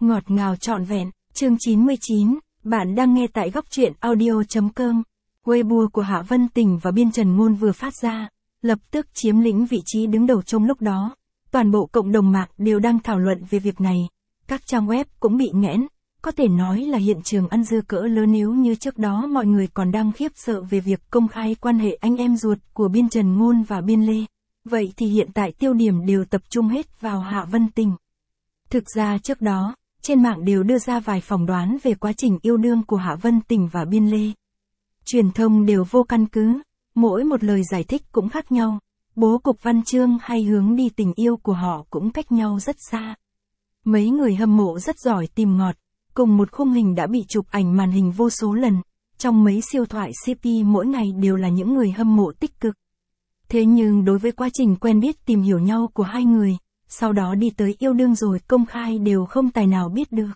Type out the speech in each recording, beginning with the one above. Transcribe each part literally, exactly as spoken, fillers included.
Ngọt ngào trọn vẹn, chương chín mươi chín, bạn đang nghe tại góc truyện audio.com. Weibo của Hạ Vân Tình và Biên Trần Ngôn vừa phát ra, lập tức chiếm lĩnh vị trí đứng đầu trong lúc đó. Toàn bộ cộng đồng mạng đều đang thảo luận về việc này. Các trang web cũng bị nghẽn, có thể nói là hiện trường ăn dưa cỡ lớn. Nếu như trước đó mọi người còn đang khiếp sợ về việc công khai quan hệ anh em ruột của Biên Trần Ngôn và Biên Lê, vậy thì hiện tại tiêu điểm đều tập trung hết vào Hạ Vân Tình. Thực ra trước đó, trên mạng đều đưa ra vài phỏng đoán về quá trình yêu đương của Hạ Vân Tình và Biên Lê. Truyền thông đều vô căn cứ, mỗi một lời giải thích cũng khác nhau, bố cục văn chương hay hướng đi tình yêu của họ cũng cách nhau rất xa. Mấy người hâm mộ rất giỏi tìm ngọt, cùng một khung hình đã bị chụp ảnh màn hình vô số lần, trong mấy siêu thoại xê pê mỗi ngày đều là những người hâm mộ tích cực. Thế nhưng đối với quá trình quen biết tìm hiểu nhau của hai người, sau đó đi tới yêu đương rồi công khai đều không tài nào biết được.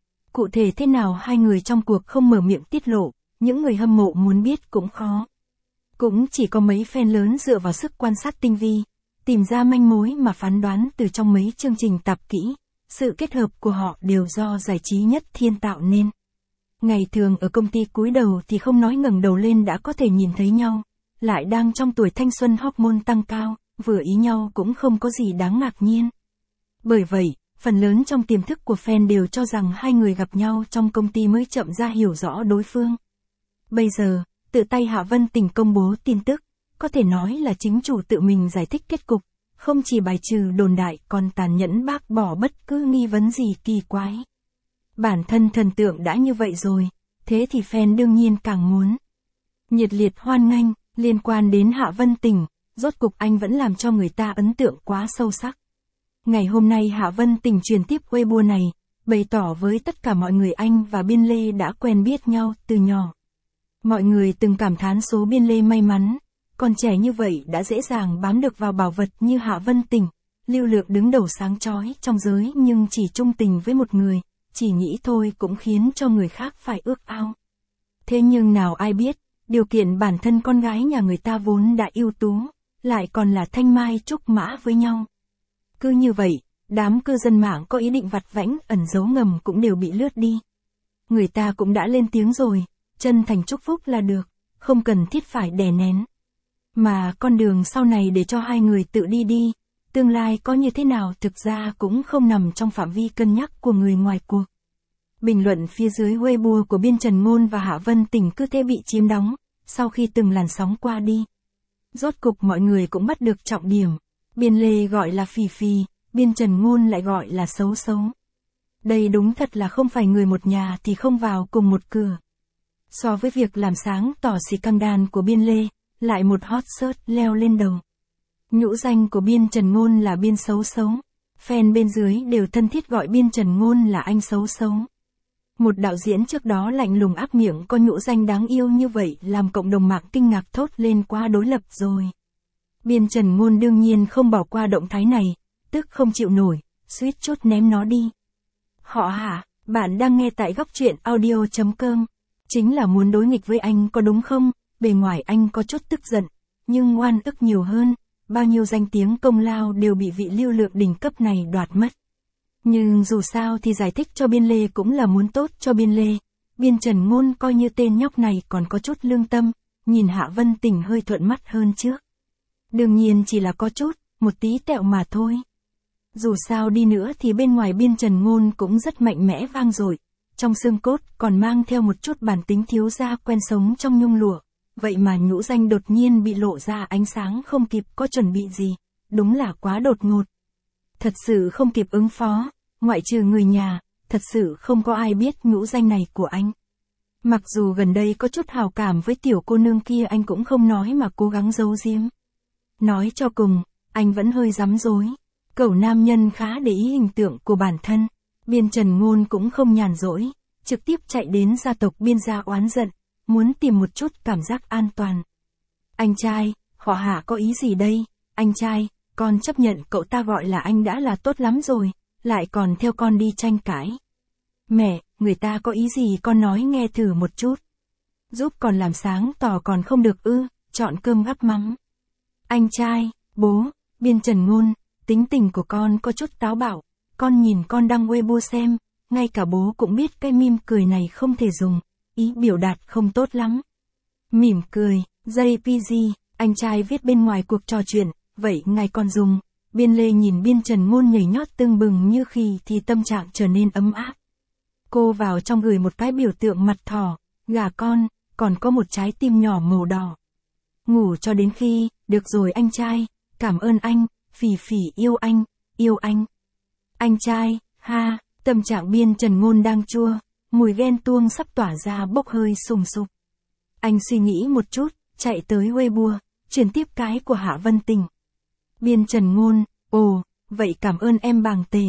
Cụ thể thế nào hai người trong cuộc không mở miệng tiết lộ, những người hâm mộ muốn biết cũng khó. Cũng chỉ có mấy fan lớn dựa vào sức quan sát tinh vi, tìm ra manh mối mà phán đoán từ trong mấy chương trình tạp kỹ, sự kết hợp của họ đều do giải trí nhất thiên tạo nên. Ngày thường ở công ty cúi đầu thì không nói ngẩng đầu lên đã có thể nhìn thấy nhau, lại đang trong tuổi thanh xuân hormone tăng cao, vừa ý nhau cũng không có gì đáng ngạc nhiên. Bởi vậy, phần lớn trong tiềm thức của fan đều cho rằng hai người gặp nhau trong công ty mới chậm ra hiểu rõ đối phương. Bây giờ, tự tay Hạ Vân Tình công bố tin tức, có thể nói là chính chủ tự mình giải thích kết cục, không chỉ bài trừ đồn đại còn tàn nhẫn bác bỏ bất cứ nghi vấn gì kỳ quái. Bản thân thần tượng đã như vậy rồi, thế thì fan đương nhiên càng muốn nhiệt liệt hoan nghênh. Liên quan đến Hạ Vân Tình, rốt cục anh vẫn làm cho người ta ấn tượng quá sâu sắc. Ngày hôm nay Hạ Vân Tình truyền tiếp Weibo này, bày tỏ với tất cả mọi người anh và Biên Lê đã quen biết nhau từ nhỏ. Mọi người từng cảm thán số Biên Lê may mắn, còn trẻ như vậy đã dễ dàng bám được vào bảo vật như Hạ Vân Tình, lưu lượng đứng đầu sáng chói trong giới nhưng chỉ trung tình với một người, chỉ nghĩ thôi cũng khiến cho người khác phải ước ao. Thế nhưng nào ai biết, điều kiện bản thân con gái nhà người ta vốn đã ưu tú, lại còn là thanh mai trúc mã với nhau. Cứ như vậy, đám cư dân mạng có ý định vặt vãnh ẩn giấu ngầm cũng đều bị lướt đi. Người ta cũng đã lên tiếng rồi, chân thành chúc phúc là được, không cần thiết phải đè nén. Mà con đường sau này để cho hai người tự đi đi, tương lai có như thế nào thực ra cũng không nằm trong phạm vi cân nhắc của người ngoài cuộc. Bình luận phía dưới Weibo của Biên Trần Ngôn và Hạ Vân Tình cứ thế bị chiếm đóng, sau khi từng làn sóng qua đi. Rốt cục mọi người cũng bắt được trọng điểm. Biên Lê gọi là phì phì, Biên Trần Ngôn lại gọi là xấu xấu. Đây đúng thật là không phải người một nhà thì không vào cùng một cửa. So với việc làm sáng tỏ xì căng đan của Biên Lê, lại một hot search leo lên đầu. Nhũ danh của Biên Trần Ngôn là Biên xấu xấu. Fan bên dưới đều thân thiết gọi Biên Trần Ngôn là anh xấu xấu. Một đạo diễn trước đó lạnh lùng ác miệng có nhũ danh đáng yêu như vậy làm cộng đồng mạng kinh ngạc thốt lên quá đối lập rồi. Biên Trần Ngôn đương nhiên không bỏ qua động thái này, tức không chịu nổi, suýt chút ném nó đi. Họ Hạ, bạn đang nghe tại góc truyện audio.com. Chính là muốn đối nghịch với anh có đúng không? Bề ngoài anh có chút tức giận, nhưng oan ức nhiều hơn, bao nhiêu danh tiếng công lao đều bị vị lưu lượng đỉnh cấp này đoạt mất. Nhưng dù sao thì giải thích cho Biên Lê cũng là muốn tốt cho Biên Lê. Biên Trần Ngôn coi như tên nhóc này còn có chút lương tâm, nhìn Hạ Vân Tình hơi thuận mắt hơn trước. Đương nhiên chỉ là có chút, một tí tẹo mà thôi. Dù sao đi nữa thì bên ngoài Biên Trần Ngôn cũng rất mạnh mẽ vang dội, trong xương cốt còn mang theo một chút bản tính thiếu gia quen sống trong nhung lụa. Vậy mà nhũ danh đột nhiên bị lộ ra ánh sáng không kịp có chuẩn bị gì, đúng là quá đột ngột. Thật sự không kịp ứng phó, ngoại trừ người nhà, thật sự không có ai biết nhũ danh này của anh. Mặc dù gần đây có chút hào cảm với tiểu cô nương kia anh cũng không nói mà cố gắng giấu giếm. Nói cho cùng, anh vẫn hơi dám dối. Cẩu nam nhân khá để ý hình tượng của bản thân. Biên Trần Ngôn cũng không nhàn rỗi, trực tiếp chạy đến gia tộc Biên gia oán giận, muốn tìm một chút cảm giác an toàn. Anh trai, họ Hạ có ý gì đây? Anh trai, con chấp nhận cậu ta gọi là anh đã là tốt lắm rồi, lại còn theo con đi tranh cãi. Mẹ, người ta có ý gì con nói nghe thử một chút. Giúp còn làm sáng tỏ còn không được ư, chọn cơm gắp mắm. Anh trai, bố, Biên Trần Ngôn, tính tình của con có chút táo bạo, con nhìn con đăng Weibo xem, ngay cả bố cũng biết cái mỉm cười này không thể dùng, ý biểu đạt không tốt lắm. Mỉm cười, gi pê giê, anh trai viết bên ngoài cuộc trò chuyện, vậy ngài còn dùng. Biên Lê nhìn Biên Trần Ngôn nhảy nhót tưng bừng như khi thì tâm trạng trở nên ấm áp. Cô vào trong gửi một cái biểu tượng mặt thỏ, gà con, còn có một trái tim nhỏ màu đỏ. Ngủ cho đến khi, được rồi anh trai, cảm ơn anh, Phỉ Phỉ yêu anh, yêu anh. Anh trai, ha, tâm trạng Biên Trần Ngôn đang chua, mùi ghen tuông sắp tỏa ra bốc hơi sùng sục. Anh suy nghĩ một chút, chạy tới Weibo, chuyển tiếp cái của Hạ Vân Tình. Biên Trần Ngôn, ồ, vậy cảm ơn em bàng tề.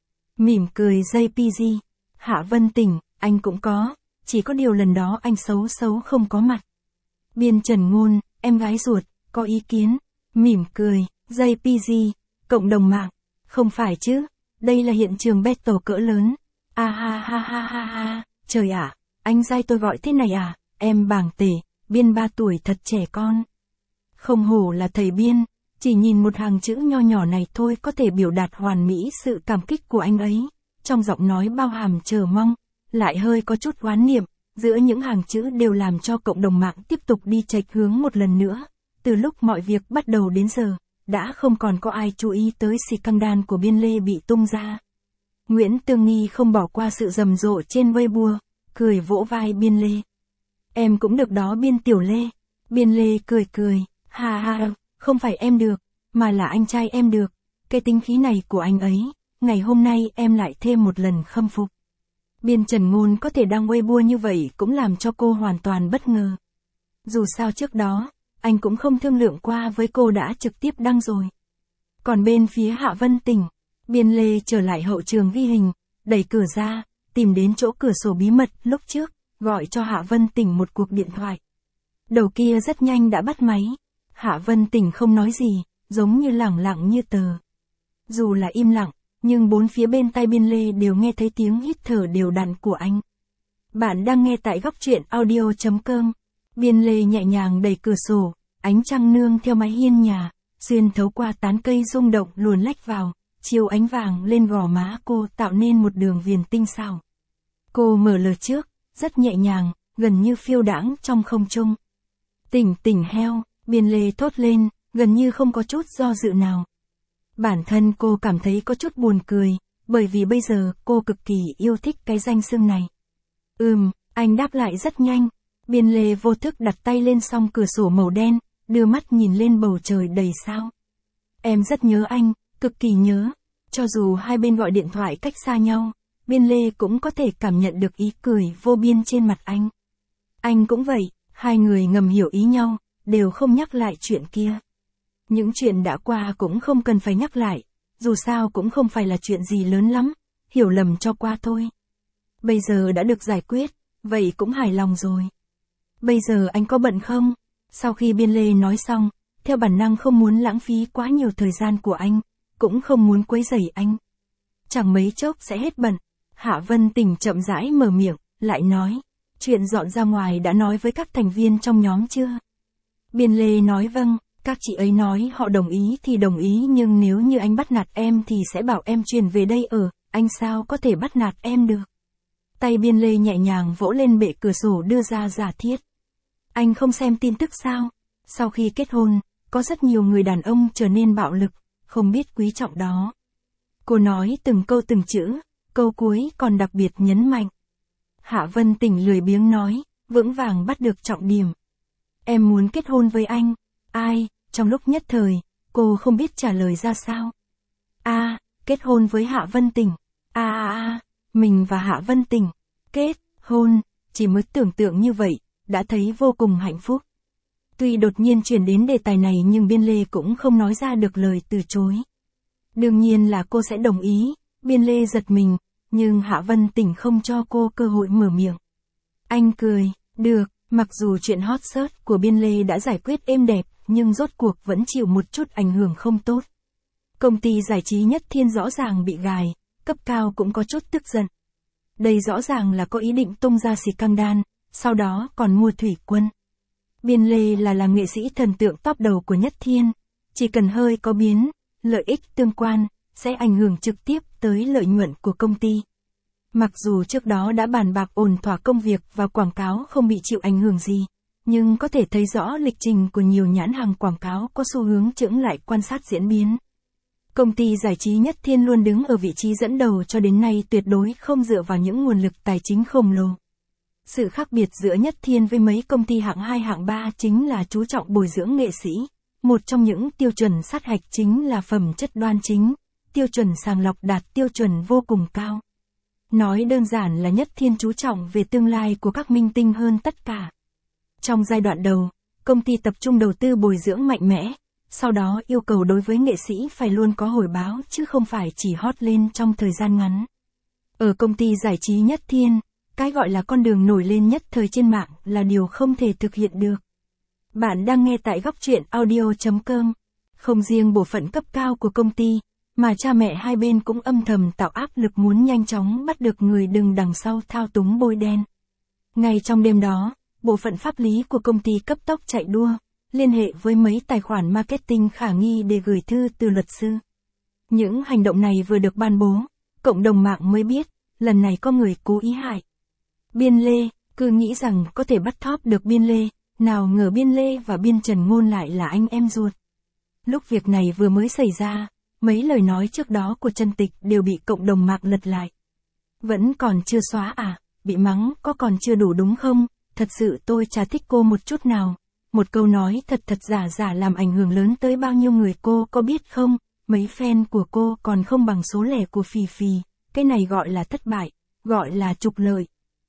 Mỉm cười gi pê giê, Hạ Vân Tình, anh cũng có, chỉ có điều lần đó anh xấu xấu không có mặt. Biên Trần Ngôn, em gái ruột, có ý kiến. Mỉm cười, gi pê giê, cộng đồng mạng, không phải chứ, đây là hiện trường battle cỡ lớn. A ha ha ha ha ha, trời ạ, anh giai tôi gọi thế này à, em bàng tề, Biên ba tuổi thật trẻ con. Không hổ là thầy Biên, chỉ nhìn một hàng chữ nho nhỏ này thôi có thể biểu đạt hoàn mỹ sự cảm kích của anh ấy, trong giọng nói bao hàm chờ mong, lại hơi có chút oán niệm, giữa những hàng chữ đều làm cho cộng đồng mạng tiếp tục đi chệch hướng một lần nữa. Từ lúc mọi việc bắt đầu đến giờ, đã không còn có ai chú ý tới scandal của Biên Lê bị tung ra. Nguyễn Tương Nghi không bỏ qua sự rầm rộ trên Weibo, cười vỗ vai Biên Lê. Em cũng được đó Biên Tiểu Lê. Biên Lê cười cười, ha ha, không phải em được, mà là anh trai em được. Cái tính khí này của anh ấy, ngày hôm nay em lại thêm một lần khâm phục. Biên Trần Ngôn có thể đăng Weibo như vậy cũng làm cho cô hoàn toàn bất ngờ. Dù sao trước đó, anh cũng không thương lượng qua với cô đã trực tiếp đăng rồi. Còn bên phía Hạ Vân Tình, Biên Lê trở lại hậu trường ghi hình, đẩy cửa ra, tìm đến chỗ cửa sổ bí mật lúc trước, gọi cho Hạ Vân Tình một cuộc điện thoại. Đầu kia rất nhanh đã bắt máy. Hạ Vân Tình không nói gì, giống như lẳng lặng như tờ. Dù là im lặng, nhưng bốn phía bên tai Biên Lê đều nghe thấy tiếng hít thở đều đặn của anh. Bạn đang nghe tại góc truyện audio chấm com. Biên Lê nhẹ nhàng đẩy cửa sổ, ánh trăng nương theo mái hiên nhà, xuyên thấu qua tán cây rung động luồn lách vào, chiếu ánh vàng lên gò má cô tạo nên một đường viền tinh xảo. Cô mở lời trước, rất nhẹ nhàng, gần như phiêu đãng trong không trung. Tỉnh tỉnh heo, Biên Lê thốt lên, gần như không có chút do dự nào. Bản thân cô cảm thấy có chút buồn cười, bởi vì bây giờ cô cực kỳ yêu thích cái danh xưng này. Ừm, anh đáp lại rất nhanh. Biên Lê vô thức đặt tay lên song cửa sổ màu đen, đưa mắt nhìn lên bầu trời đầy sao. Em rất nhớ anh, cực kỳ nhớ. Cho dù hai bên gọi điện thoại cách xa nhau, Biên Lê cũng có thể cảm nhận được ý cười vô biên trên mặt anh. Anh cũng vậy, hai người ngầm hiểu ý nhau, đều không nhắc lại chuyện kia. Những chuyện đã qua cũng không cần phải nhắc lại, dù sao cũng không phải là chuyện gì lớn lắm, hiểu lầm cho qua thôi. Bây giờ đã được giải quyết, vậy cũng hài lòng rồi. Bây giờ anh có bận không? Sau khi Biên Lê nói xong, theo bản năng không muốn lãng phí quá nhiều thời gian của anh, cũng không muốn quấy rầy anh. Chẳng mấy chốc sẽ hết bận. Hạ Vân Tình chậm rãi mở miệng, lại nói, chuyện dọn ra ngoài đã nói với các thành viên trong nhóm chưa? Biên Lê nói vâng, các chị ấy nói họ đồng ý thì đồng ý nhưng nếu như anh bắt nạt em thì sẽ bảo em chuyển về đây ở, anh sao có thể bắt nạt em được? Tay Biên Lê nhẹ nhàng vỗ lên bệ cửa sổ đưa ra giả thiết. Anh không xem tin tức sao? Sau khi kết hôn, có rất nhiều người đàn ông trở nên bạo lực, không biết quý trọng đó. Cô nói từng câu từng chữ, câu cuối còn đặc biệt nhấn mạnh. Hạ Vân Tình lười biếng nói, vững vàng bắt được trọng điểm. Em muốn kết hôn với anh. Ai? Trong lúc nhất thời, cô không biết trả lời ra sao. A, à, kết hôn với Hạ Vân Tình. A a a, mình và Hạ Vân Tình kết hôn, chỉ mới tưởng tượng như vậy, đã thấy vô cùng hạnh phúc. Tuy đột nhiên chuyển đến đề tài này nhưng Biên Lê cũng không nói ra được lời từ chối. Đương nhiên là cô sẽ đồng ý, Biên Lê giật mình, nhưng Hạ Vân Tình không cho cô cơ hội mở miệng. Anh cười, được, mặc dù chuyện hot search của Biên Lê đã giải quyết êm đẹp, nhưng rốt cuộc vẫn chịu một chút ảnh hưởng không tốt. Công ty giải trí Nhất Thiên rõ ràng bị gài, cấp cao cũng có chút tức giận. Đây rõ ràng là có ý định tung ra scandal, sau đó còn mua thủy quân. Biên Lê là là nghệ sĩ thần tượng top đầu của Nhất Thiên, chỉ cần hơi có biến, lợi ích tương quan, sẽ ảnh hưởng trực tiếp tới lợi nhuận của công ty. Mặc dù trước đó đã bàn bạc ổn thỏa công việc và quảng cáo không bị chịu ảnh hưởng gì, nhưng có thể thấy rõ lịch trình của nhiều nhãn hàng quảng cáo có xu hướng chững lại quan sát diễn biến. Công ty giải trí Nhất Thiên luôn đứng ở vị trí dẫn đầu cho đến nay, tuyệt đối không dựa vào những nguồn lực tài chính khổng lồ. Sự khác biệt giữa Nhất Thiên với mấy công ty hạng hai hạng ba chính là chú trọng bồi dưỡng nghệ sĩ. Một trong những tiêu chuẩn sát hạch chính là phẩm chất đoan chính, tiêu chuẩn sàng lọc đạt tiêu chuẩn vô cùng cao. Nói đơn giản là Nhất Thiên chú trọng về tương lai của các minh tinh hơn tất cả. Trong giai đoạn đầu, công ty tập trung đầu tư bồi dưỡng mạnh mẽ, sau đó yêu cầu đối với nghệ sĩ phải luôn có hồi báo chứ không phải chỉ hot lên trong thời gian ngắn. Ở công ty giải trí Nhất Thiên, cái gọi là con đường nổi lên nhất thời trên mạng là điều không thể thực hiện được. Bạn đang nghe tại góc truyện audio chấm com. Không riêng bộ phận cấp cao của công ty, mà cha mẹ hai bên cũng âm thầm tạo áp lực muốn nhanh chóng bắt được người đứng đằng sau thao túng bôi đen. Ngay trong đêm đó, bộ phận pháp lý của công ty cấp tốc chạy đua, liên hệ với mấy tài khoản marketing khả nghi để gửi thư từ luật sư. Những hành động này vừa được ban bố, cộng đồng mạng mới biết, lần này có người cố ý hại Biên Lê, cứ nghĩ rằng có thể bắt thóp được Biên Lê, nào ngờ Biên Lê và Biên Trần Ngôn lại là anh em ruột. Lúc việc này vừa mới xảy ra, mấy lời nói trước đó của Chân Tịch đều bị cộng đồng mạng lật lại. Vẫn còn chưa xóa à, bị mắng có còn chưa đủ đúng không, thật sự tôi chả thích cô một chút nào. Một câu nói thật thật giả giả làm ảnh hưởng lớn tới bao nhiêu người cô có biết không, mấy fan của cô còn không bằng số lẻ của Phì Phì, cái này gọi là thất bại, gọi là trục lợi.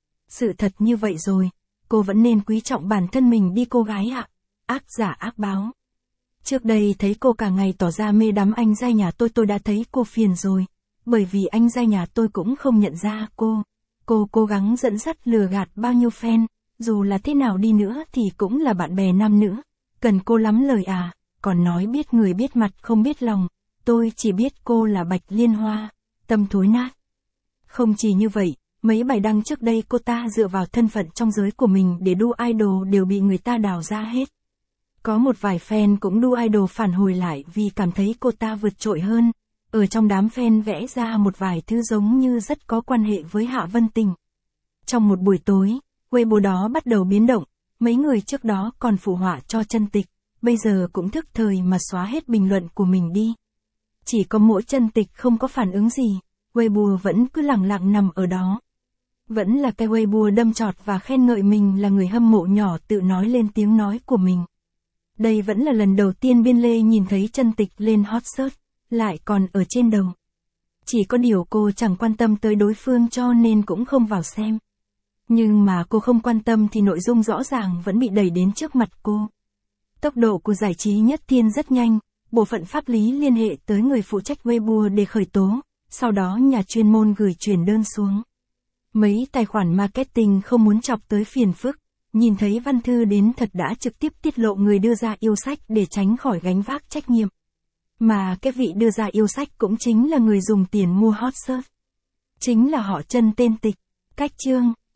Sự thật như vậy rồi, cô vẫn nên quý trọng bản thân mình đi cô gái ạ, ác giả ác báo. Trước đây thấy cô cả ngày tỏ ra mê đắm anh giai nhà tôi tôi đã thấy cô phiền rồi, bởi vì anh giai nhà tôi cũng không nhận ra cô. Cô cố gắng dẫn dắt lừa gạt bao nhiêu fan, dù là thế nào đi nữa thì cũng là bạn bè nam nữ, cần cô lắm lời à, còn nói biết người biết mặt không biết lòng, tôi chỉ biết cô là Bạch Liên Hoa, tâm thối nát. Không chỉ như vậy, mấy bài đăng trước đây cô ta dựa vào thân phận trong giới của mình để đu idol đều bị người ta đào ra hết. Có một vài fan cũng đu idol phản hồi lại vì cảm thấy cô ta vượt trội hơn, ở trong đám fan vẽ ra một vài thứ giống như rất có quan hệ với Hạ Vân Tình. Trong một buổi tối, Weibo đó bắt đầu biến động, mấy người trước đó còn phụ họa cho Chân Tịch, bây giờ cũng thức thời mà xóa hết bình luận của mình đi. Chỉ có mỗi Chân Tịch không có phản ứng gì, Weibo vẫn cứ lặng lặng nằm ở đó. Vẫn là cái Weibo đâm chọt và khen ngợi mình là người hâm mộ nhỏ tự nói lên tiếng nói của mình. Đây vẫn là lần đầu tiên Biên Lê nhìn thấy Chân Tịch lên hot search, lại còn ở trên đầu. Chỉ có điều cô chẳng quan tâm tới đối phương cho nên cũng không vào xem. Nhưng mà cô không quan tâm thì nội dung rõ ràng vẫn bị đẩy đến trước mặt cô. Tốc độ của giải trí Nhất Thiên rất nhanh, bộ phận pháp lý liên hệ tới người phụ trách Weibo để khởi tố, sau đó nhà chuyên môn gửi truyền đơn xuống. Mấy tài khoản marketing không muốn chọc tới phiền phức, nhìn thấy văn thư đến thật đã trực tiếp tiết lộ người đưa ra yêu sách để tránh khỏi gánh vác trách nhiệm. Mà cái vị đưa ra yêu sách cũng chính là người dùng tiền mua hot search. Chính là họ Chân tên Tịch. Cách chương